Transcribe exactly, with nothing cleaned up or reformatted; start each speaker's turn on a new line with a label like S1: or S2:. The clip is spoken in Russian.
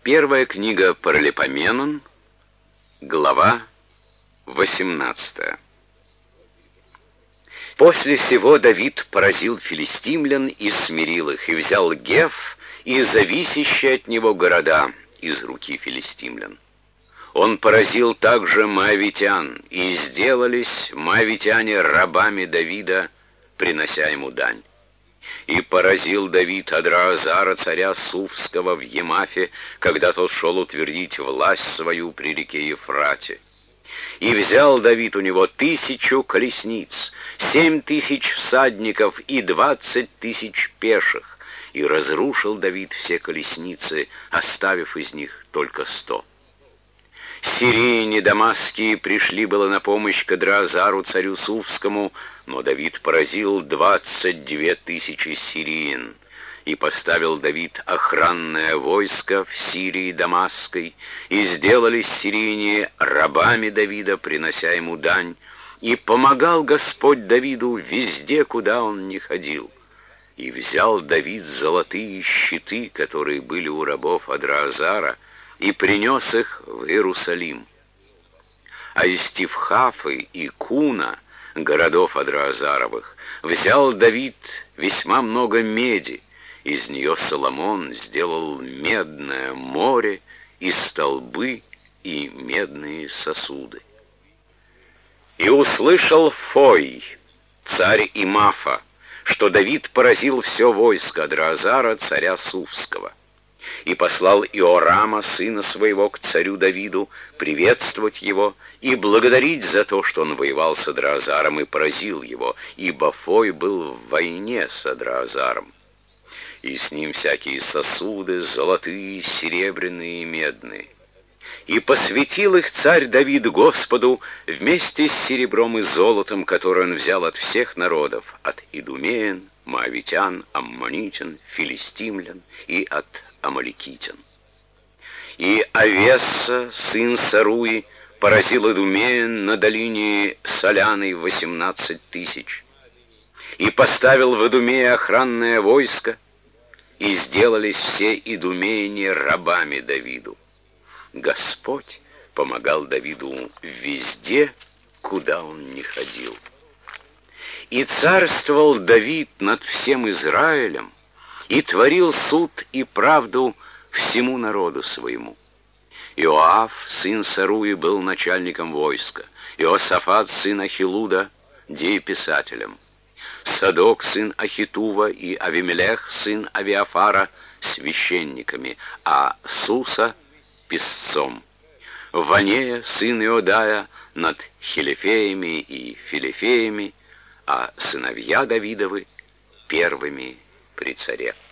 S1: Первая книга Паралипоменон, глава восемнадцатая. После сего Давид поразил филистимлян и смирил их, и взял Геф и зависящие от него города из руки филистимлян. Он поразил также моавитян, и сделались моавитяне рабами Давида, принося ему дань. И поразил Давид Адраазара, царя Суфского, в Емафе, когда тот шел утвердить власть свою при реке Ефрате. И взял Давид у него тысячу колесниц, семь тысяч всадников и двадцать тысяч пеших, и разрушил Давид все колесницы, оставив из них только сто. Сирийне дамасские пришли было на помощь к Адраазару, царю Суфскому, но Давид поразил двадцать две тысячи сириен. И поставил Давид охранное войско в Сирии Дамасской, и сделались сирийне рабами Давида, принося ему дань, и помогал Господь Давиду везде, куда он ни ходил. И взял Давид золотые щиты, которые были у рабов Адраазара, и принес их в Иерусалим. А из Тифхафы и Куна, городов Адраазаровых, взял Давид весьма много меди. Из нее Соломон сделал медное море и столбы и медные сосуды. И услышал Фой, царь Имафа, что Давид поразил все войско Адраазара, царя Суфского. И послал Иорама, сына своего, к царю Давиду, приветствовать его и благодарить за то, что он воевал с Адраазаром и поразил его, ибо Фой был в войне с Адраазаром. И с ним всякие сосуды, золотые, серебряные и медные. И посвятил их царь Давид Господу вместе с серебром и золотом, которое он взял от всех народов, от идумеян, моавитян, аммонитян, филистимлян и от амаликитян. И Авесса, сын Саруи, поразил идумеян на долине Соляной восемнадцать тысяч. И поставил в Идумее охранное войско, и сделались все идумеяне рабами Давиду. Господь помогал Давиду везде, куда он ни ходил. И царствовал Давид над всем Израилем, и творил суд и правду всему народу своему. Иоав, сын Саруи, был начальником войска, Иосафат, сын Ахилуда, дееписателем, Садок, сын Ахитува, и Авимелех, сын Авиафара, священниками, а Суса — писцом, Ванея, сын Иодая, над Хилифеями и Филифеями, а сыновья Давидовы — первыми при царе.